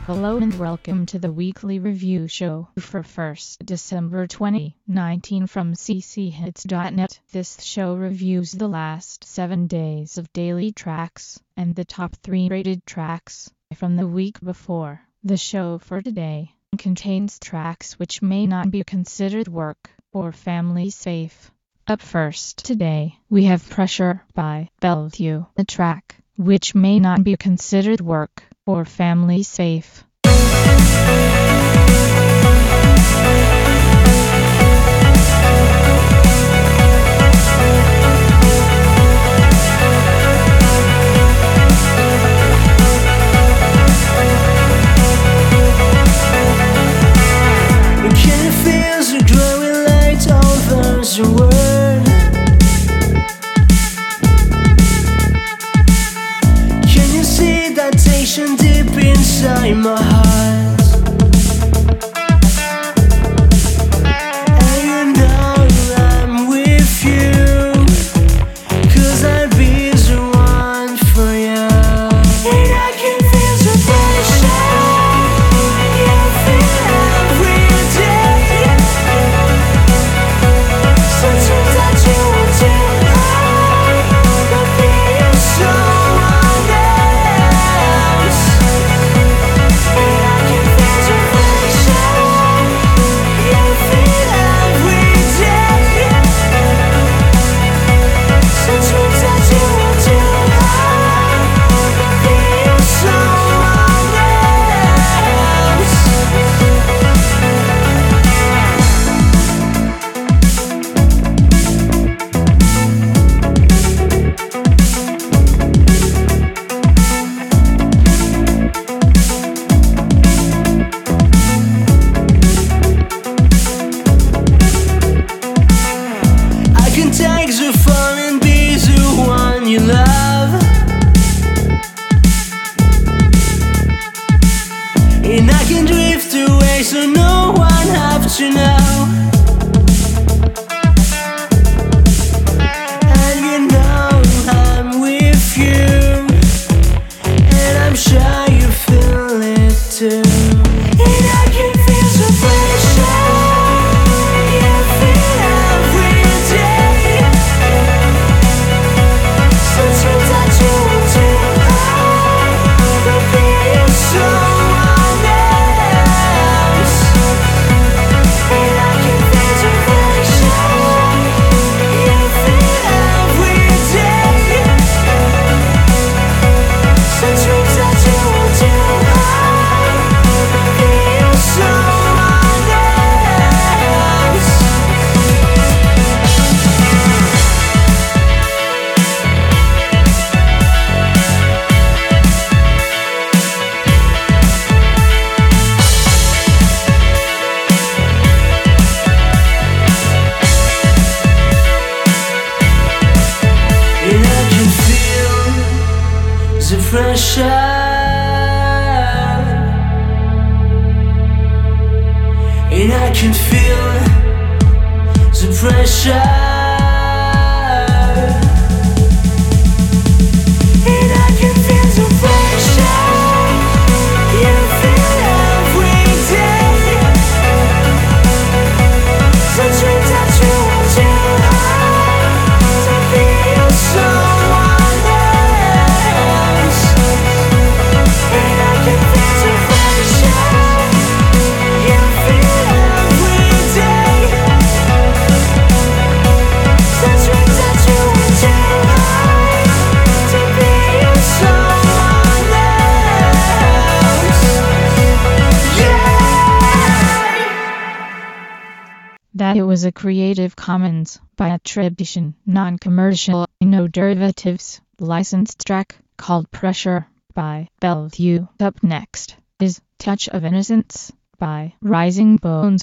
Hello and welcome to the weekly review show for 1st December 2019 from cchits.net. This show reviews the last 7 days of daily tracks and the top 3 rated tracks from the week before. The show for today contains tracks which may not be considered work or family safe. Up first today, we have Pressure by Bellevue, a track which may not be considered work or family safe. The word. Can you see that tension deep inside my heart? And you know I'm with you, 'cause I'll be the one for you. And I can feel the pressure you feel every day. Sometimes I do want to hide, but being someone else. And I can feel the pressure you feel every day. Sometimes I do want to hide, but being someone else. I can take the fun and be the one you love, and I can drift away so no one have to know. And you know I'm with you, and I'm sure you feel it too. And I can feel the pressure you feel every day. Sometimes I do want to hide, but being someone else. And I can feel the pressure you feel every day. Sometimes I do want to hide, but being someone else. And I can feel the pressure. And I can feel the pressure. And I can feel the pressure you feel every day. Sometimes I do want to hide, to be someone else. And I can feel the pressure you feel every day. Sometimes I do want to hide, to be someone else. Yeah. That it was a Creative Commons by attribution, non-commercial, no derivatives, licensed track called Pressure by Bellevue. Up next is Touch of Innocence by Rising Bones.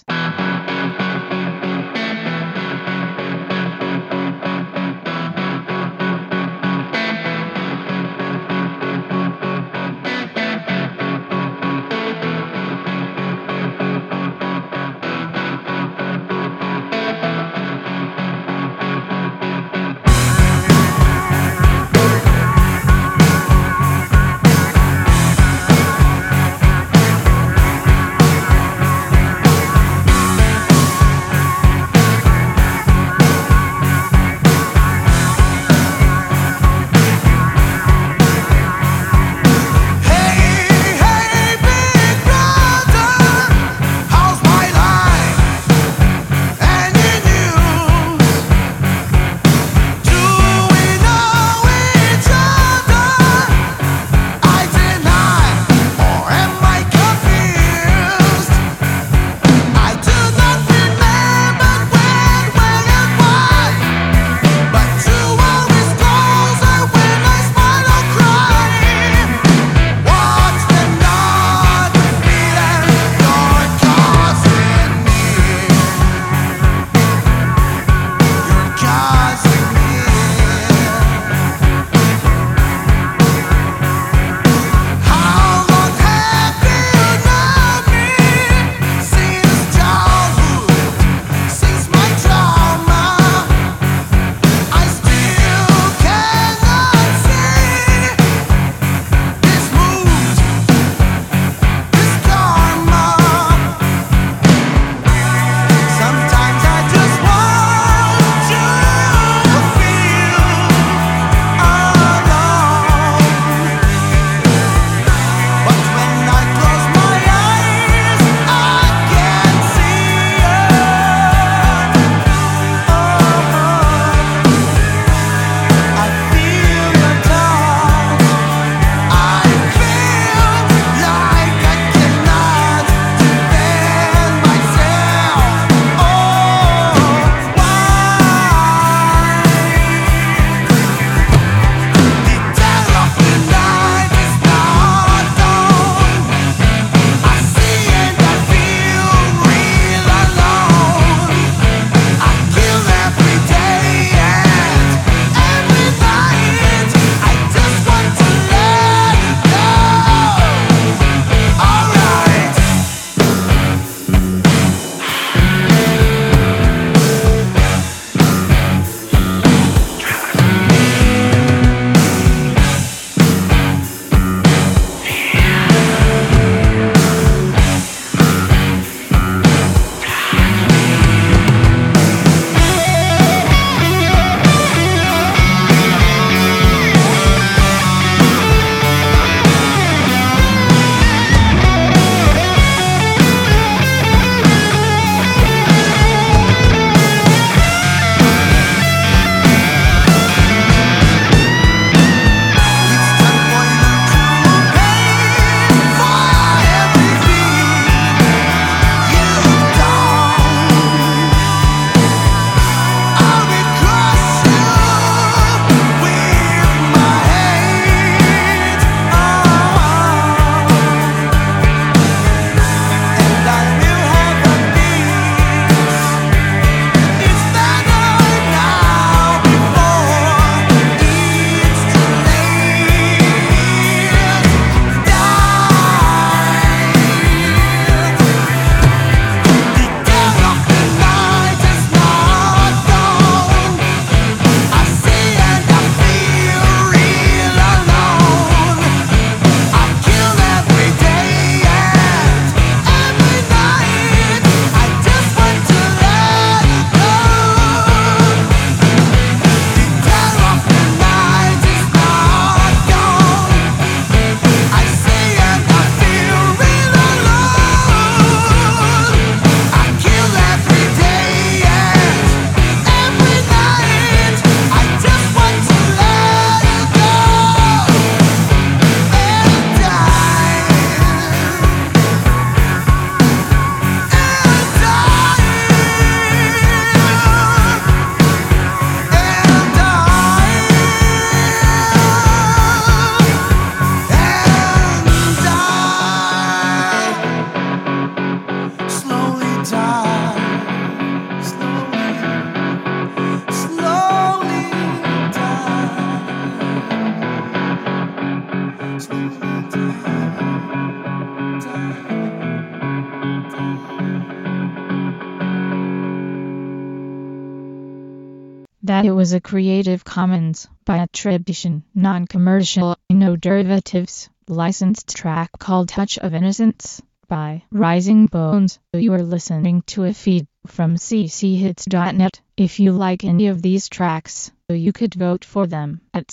that it was a Creative Commons by attribution, non-commercial, no derivatives, licensed track called Touch of Innocence by Rising Bones. You are listening to a feed from cchits.net. If you like any of these tracks, you could vote for them at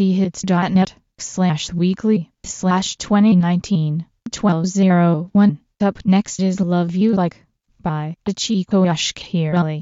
cchits.net/weekly/2019-1201. Up next is Love You Like by Chico Ashkirali.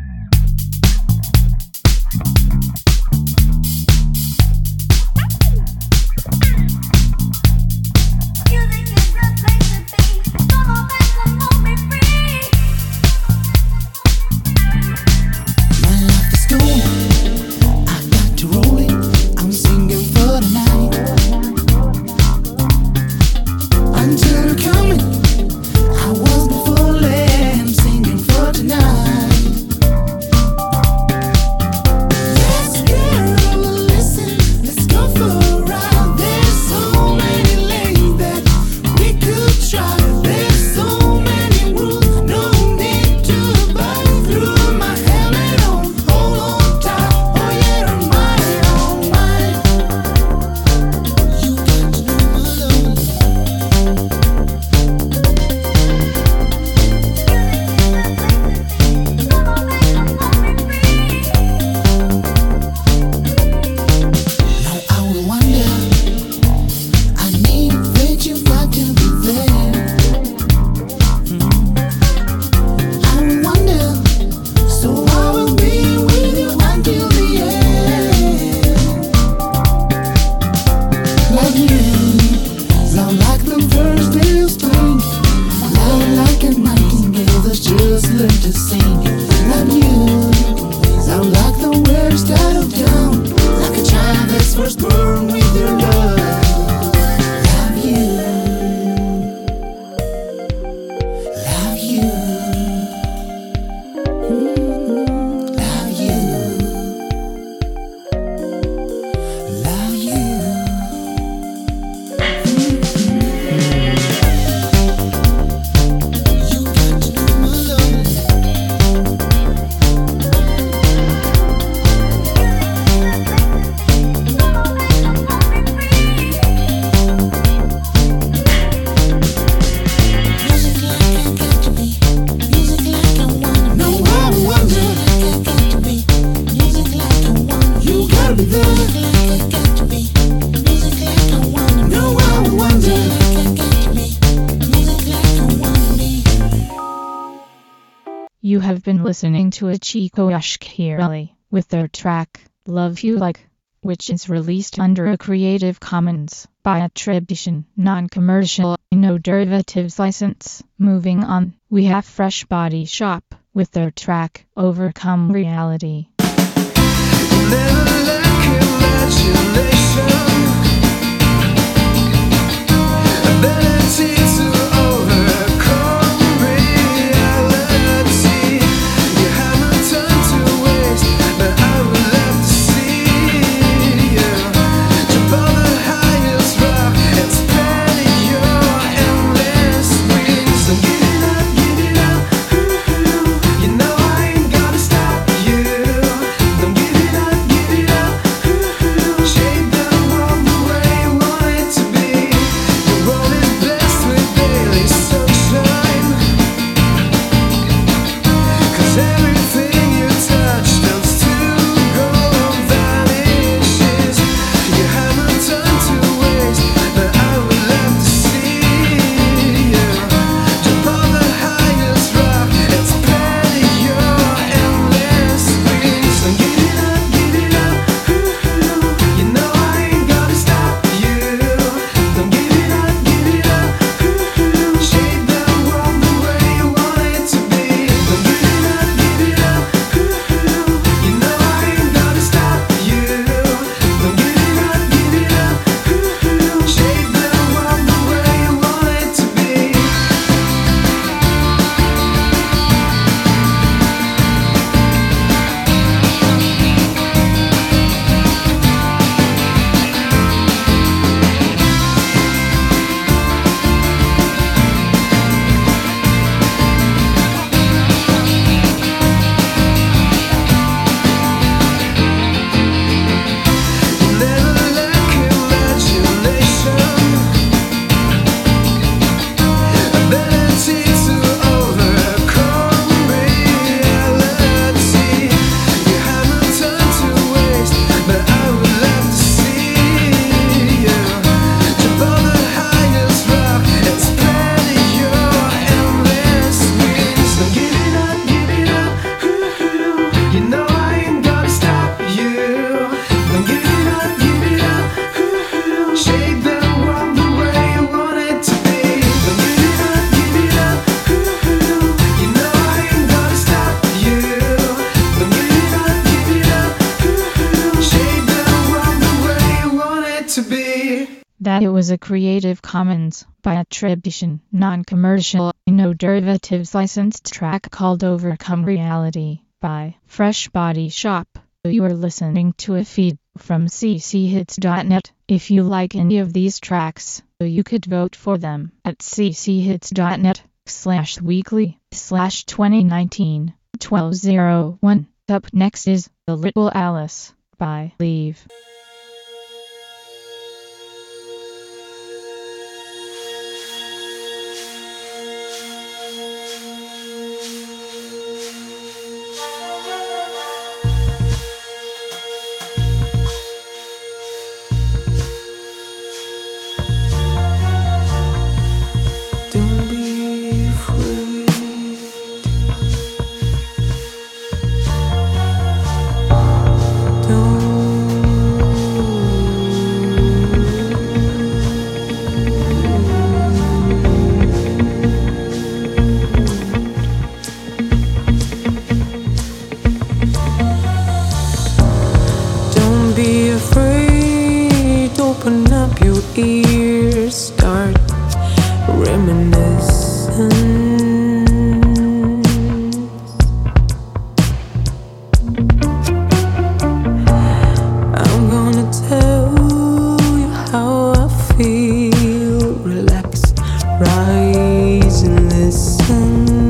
You have been listening to a Chico Ashkirali with their track, Love You Like, which is released under a Creative Commons by attribution, non-commercial, no derivatives license. Moving on, we have Fresh Body Shop with their track, Overcome Reality. You know I ain't gonna stop you. That it was a Creative Commons by attribution, non-commercial, no derivatives licensed track called Overcome Reality by Fresh Body Shop. You are listening to a feed from cchits.net. If you like any of these tracks, you could vote for them at cchits.net/weekly/2019-1201. Up next is The Little Alice by Leave. Ears start reminiscing. I'm gonna tell you how I feel. Relax, rise and listen.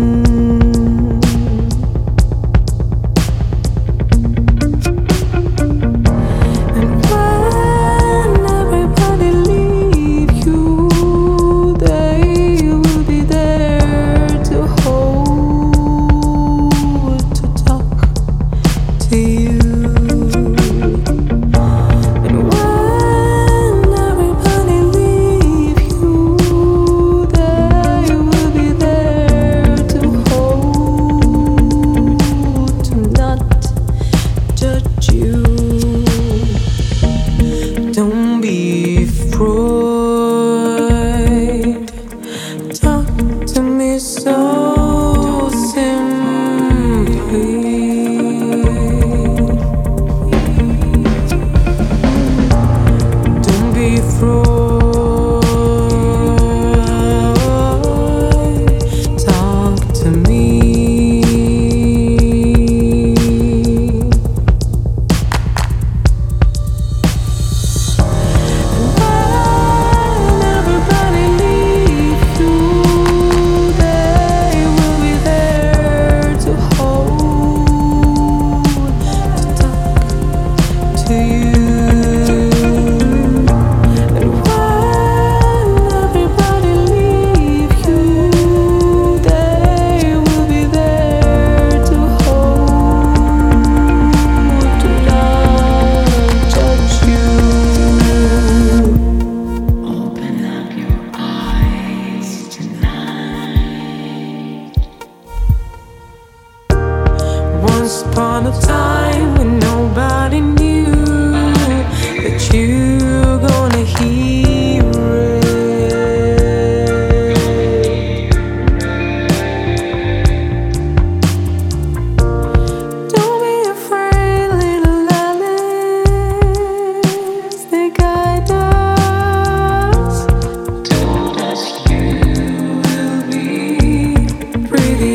Once upon a time when nobody knew that you're gonna hear it. Don't be afraid, little Alice, the guide us. Told us you will be pretty.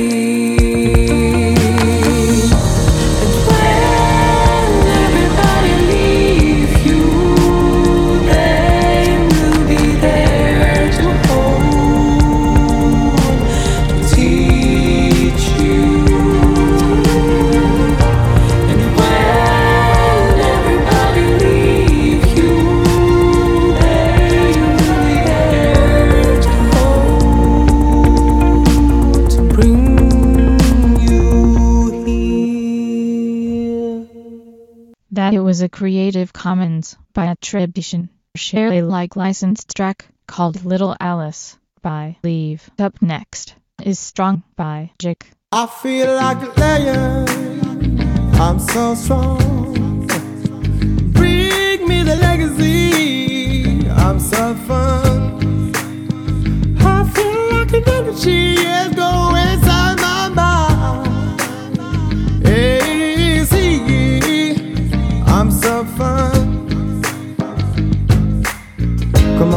That it was a Creative Commons by attribution, share Alike licensed track called Little Alice by Leave. Up next is Strong by Jake. I feel like a lion, I'm so strong. Bring me the legacy, I'm so fun. I feel like an energy is going inside my mind. Hey, see, I'm so fun. Come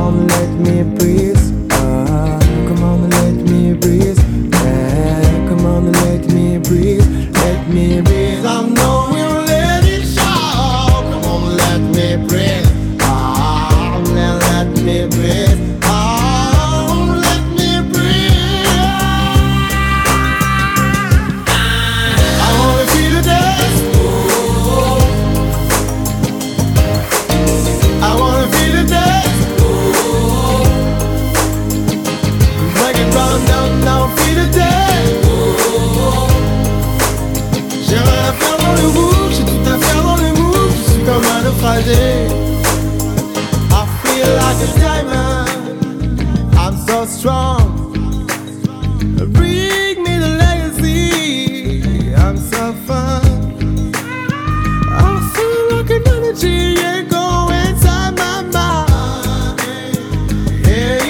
Friday. I feel like a diamond, I'm so strong. Bring me the legacy, I'm so fun. I feel like an energy, yeah, go inside my mind. Yeah,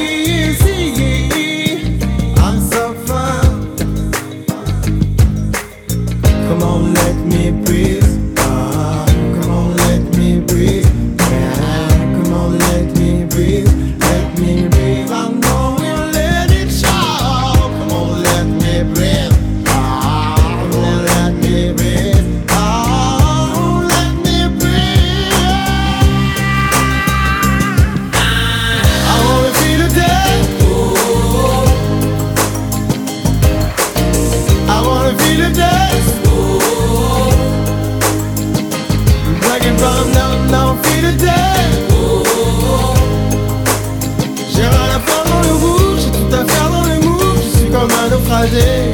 easy, I'm so fun. Come on, let me breathe. Come on, let me breathe. Yeah, come on, let me breathe. Let me breathe. I know we'll let it show. Come on, let me breathe. Come on, let me breathe. Oh, let me breathe. I wanna feel the day. I wanna feel the dance. Black and brown, now feel the dance. J'ai rien à faire dans le rouge, j'ai tout à faire dans les moves. Je suis comme un naufragé.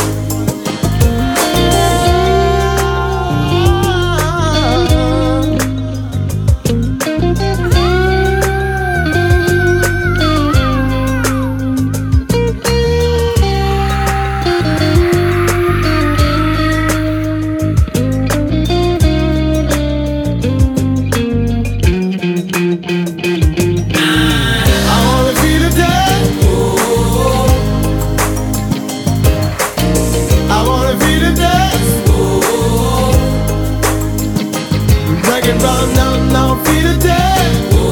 Now feel the day.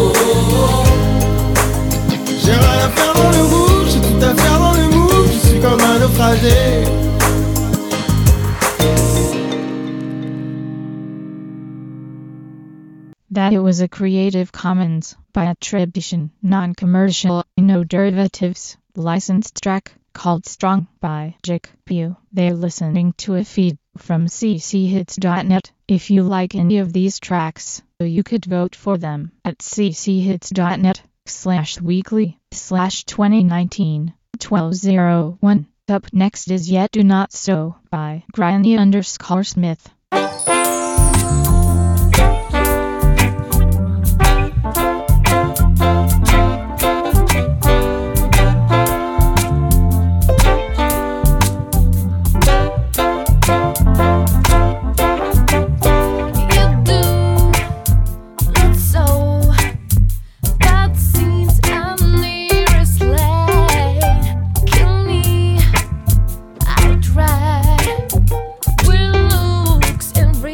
J'ai rien à faire dans le rouge, j'ai tout à faire dans les moves. Je suis comme un naufragé. That it was a Creative Commons by attribution, non-commercial, no derivatives, licensed track called Strong by Jake Pew. They're listening to a feed from cchits.net. If you like any of these tracks, you could vote for them at cchits.net/weekly/2019-1201. Up next is Yet Do Not So by Granny_Smith. Will looks and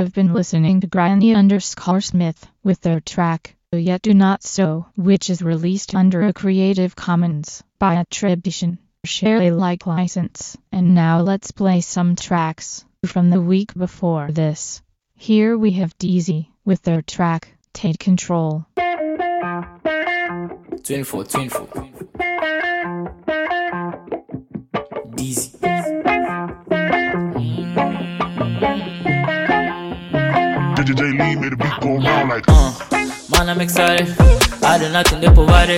have been listening to Granny_Smith with their track, Yet Do Not So, which is released under a Creative Commons by attribution, share Alike license. And now let's play some tracks from the week before this. Here we have DZ with their track, Take Control. 24. DZ. DJ Lee made a beat go round like Man, I'm excited. I do nothing they provided.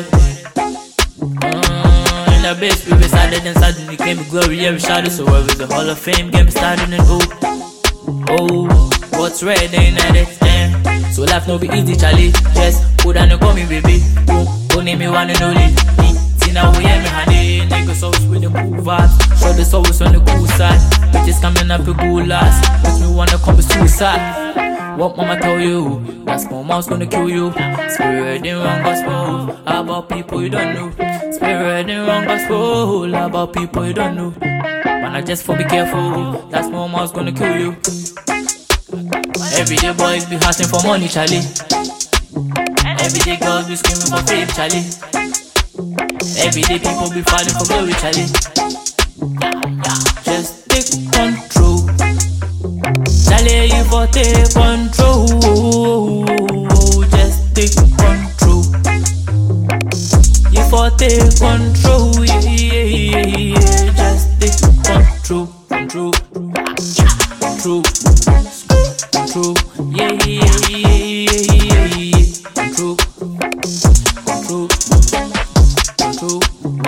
In the base, we decided and suddenly came with glory. Every shot is so where is the Hall of Fame game started and oh, what's red ain't at it, damn. So life no be easy, Charlie. Just put on and call me baby. Go name me one and only. See now we hear me honey. Niggas always with the cool vibes. Show this always on the cool side. Bitches coming up with good last. Makes me wanna commit suicide. What mama tell you? That small mouse gonna kill you. Spirit in wrong gospel about people you don't know. Spirit in wrong gospel about people you don't know. Man, I just for be careful. That small mouse gonna kill you. Everyday boys be hustling for money, Charlie. Everyday girls be screaming for fame, Charlie. Everyday people be fighting for glory, Charlie. Just take control. Charlie, you for take control. Just take control. You for take control. Yeah. Just take control. Control. Yeah. Control.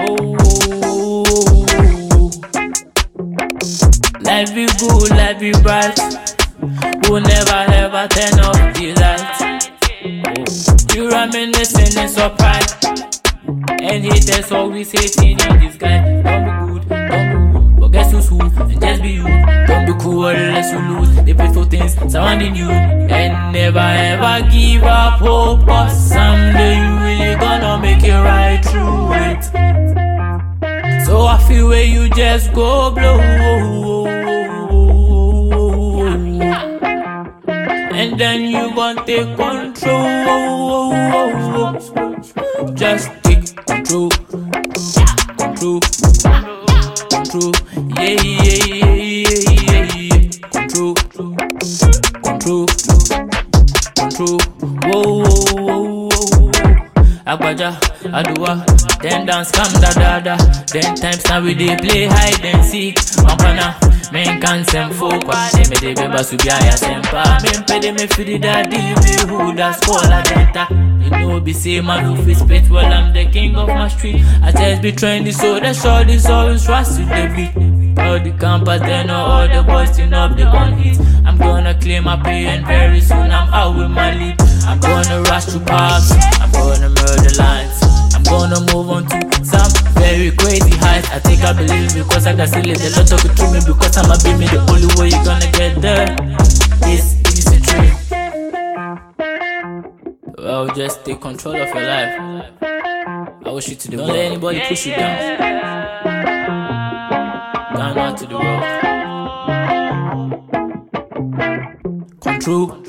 Life be good, life be bright. We'll never ever turn off the lights. You reminiscing in surprise. And haters always hating in this guy. Don't be good, but guess who's who? And just be you. Don't be cool unless you lose. They pay for things surrounding you. And never ever give up hope. Cause someday you really gonna make it right through it. So I feel where you just go blow. And then you gon' take control. Just take control. Yeah. Control. Whoa. Agbaja, Aduwa, then dance come da. Then times now we dey play hide and seek. Mampana, men can send folk. Me dey beba subia sempa. Men pede me fidi daddy me who that's call a denta. You know be say man who fit spit well I'm the king of my street. I just be trendy so the short is always trust with the beat. All the campers they know all the boys turn up the gun hits. I'm gonna clear my pay and very soon I'm out with my lead. I'm gonna rush to parks. I'm gonna murder lines. I'm gonna move on to some very crazy heights. I think I believe because I got silly. The Lord talk it to me because I'm a be me. The only way you're gonna get there is easy dream. Well, just take control of your life. I wish you to the world. Don't let anybody push you down. Down out to the world. Control.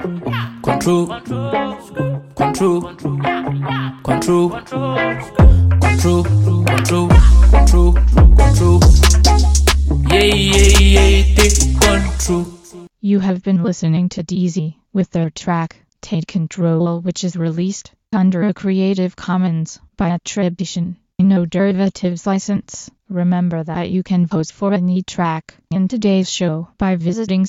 Yeah, take control. You have been listening to DZ with their track, Take Control, which is released under a Creative Commons by attribution, no derivatives license. Remember that you can vote for any track in today's show by visiting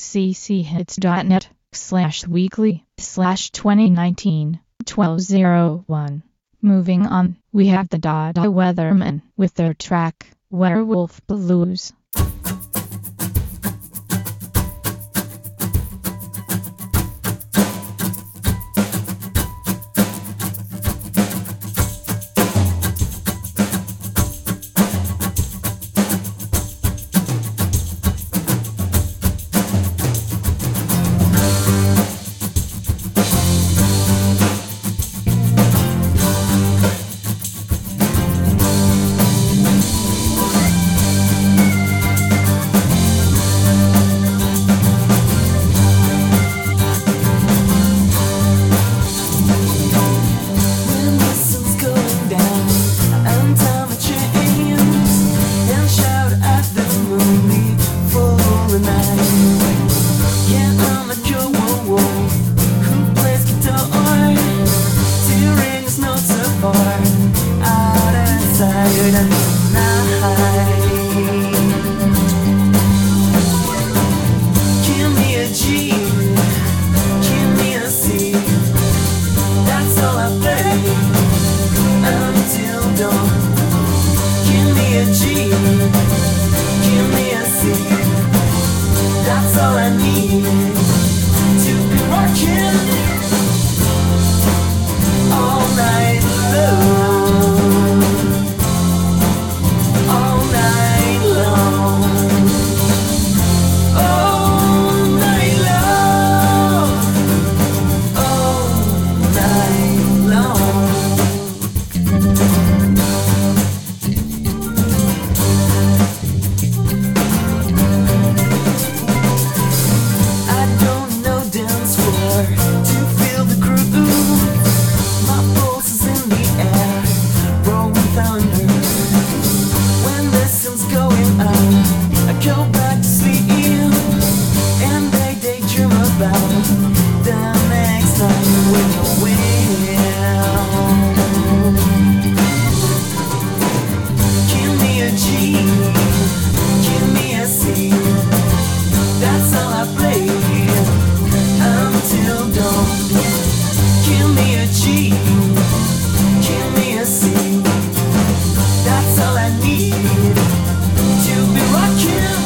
cchits.net/weekly/2019-1201. Moving on, we have the Dada Weathermen with their track, Werewolf Blues. I'm a cool who plays guitar, tearing his notes apart, out inside the night. Give me a G, give me a C, that's all I play until dawn. Give me a G, give me a C, that's all I need to be rocking all night long, all night long, all night long, all night long. I don't know dance floor to feel the groove. My pulse is in the air, rolling thunder. When the sun's going up, I go back to sleep, and I daydream about the next time when you're well. Give me a G, give me a C, that's all I play until dawn. Give me a G, give me a C, that's all I need to be rocking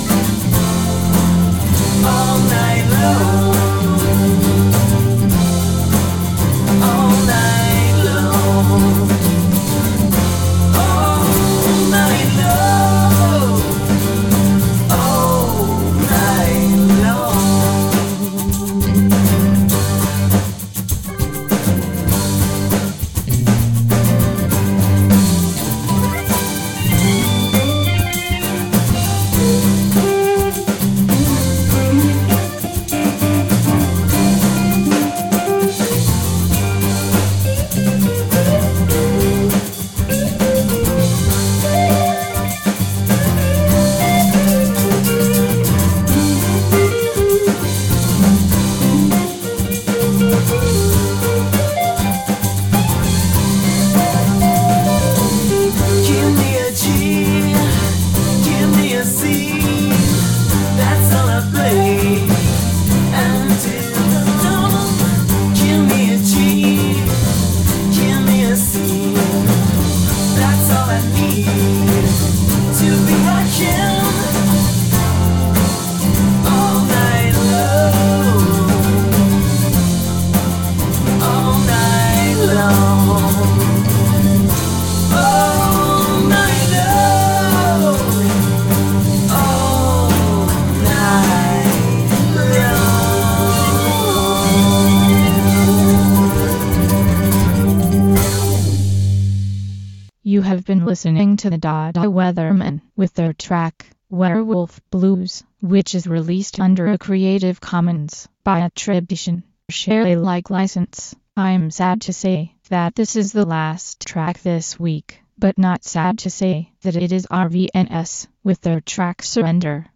all night long, all night long, all night long, all night long. Give me a G, give me a C, that's all I play until dawn. Give me a G, give me a C, that's all I need to be rocking all night long, all night long, all night long, all night long. You have been listening to the Dada Weathermen with their track, Werewolf Blues, which is released under a Creative Commons by attribution, share Alike license. I'm sad to say that this is the last track this week, but not sad to say that it is RVNS with their track Surrender.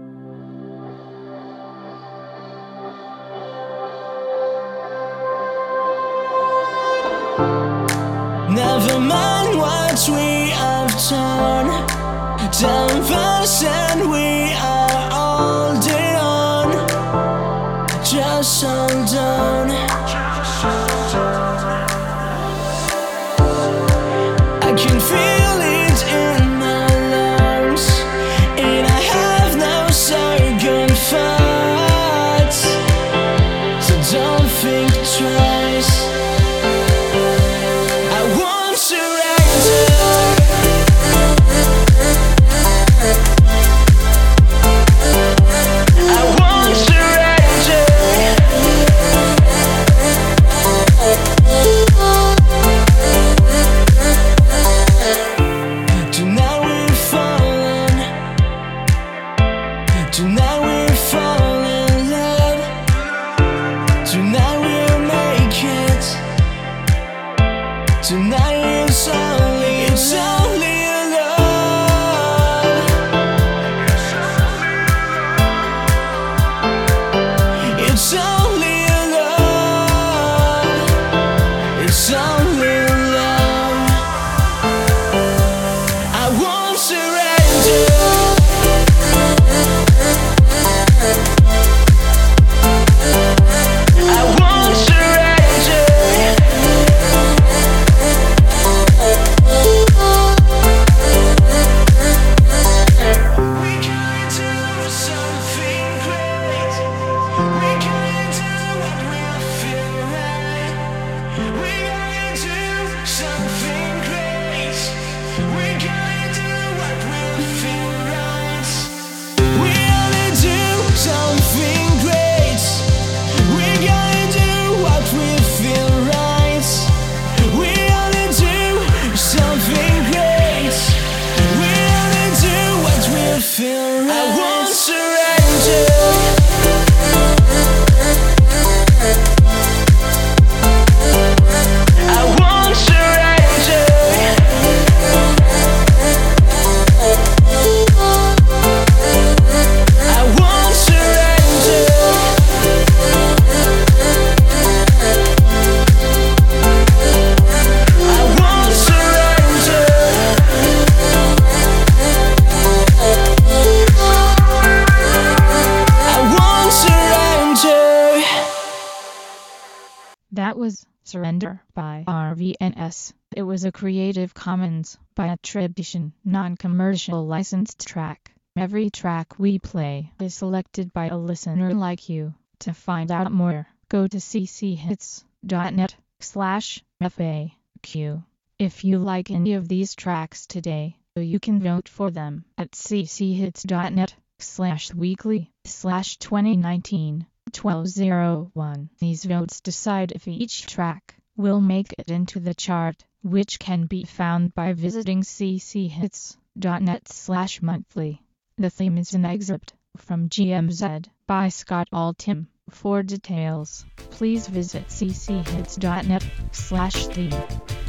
Never mind what we have done, time pass and we are holding on, just hold on. I can feel it in my lungs, and I have no second thoughts, so don't think twice. I won't surrender. I won't surrender. Tonight we're falling. Tonight we're falling in love. Tonight we'll make it. Tonight it's only love. That was Surrender by RVNS. It was a Creative Commons by attribution, non-commercial licensed track. Every track we play is selected by a listener like you. To find out more, go to cchits.net/FAQ. If you like any of these tracks today, you can vote for them at cchits.net/weekly/2019-1201. These votes decide if each track will make it into the chart, which can be found by visiting cchits.net/monthly. The theme is an excerpt from GMZ by Scott Altham. For details, please visit cchits.net/theme.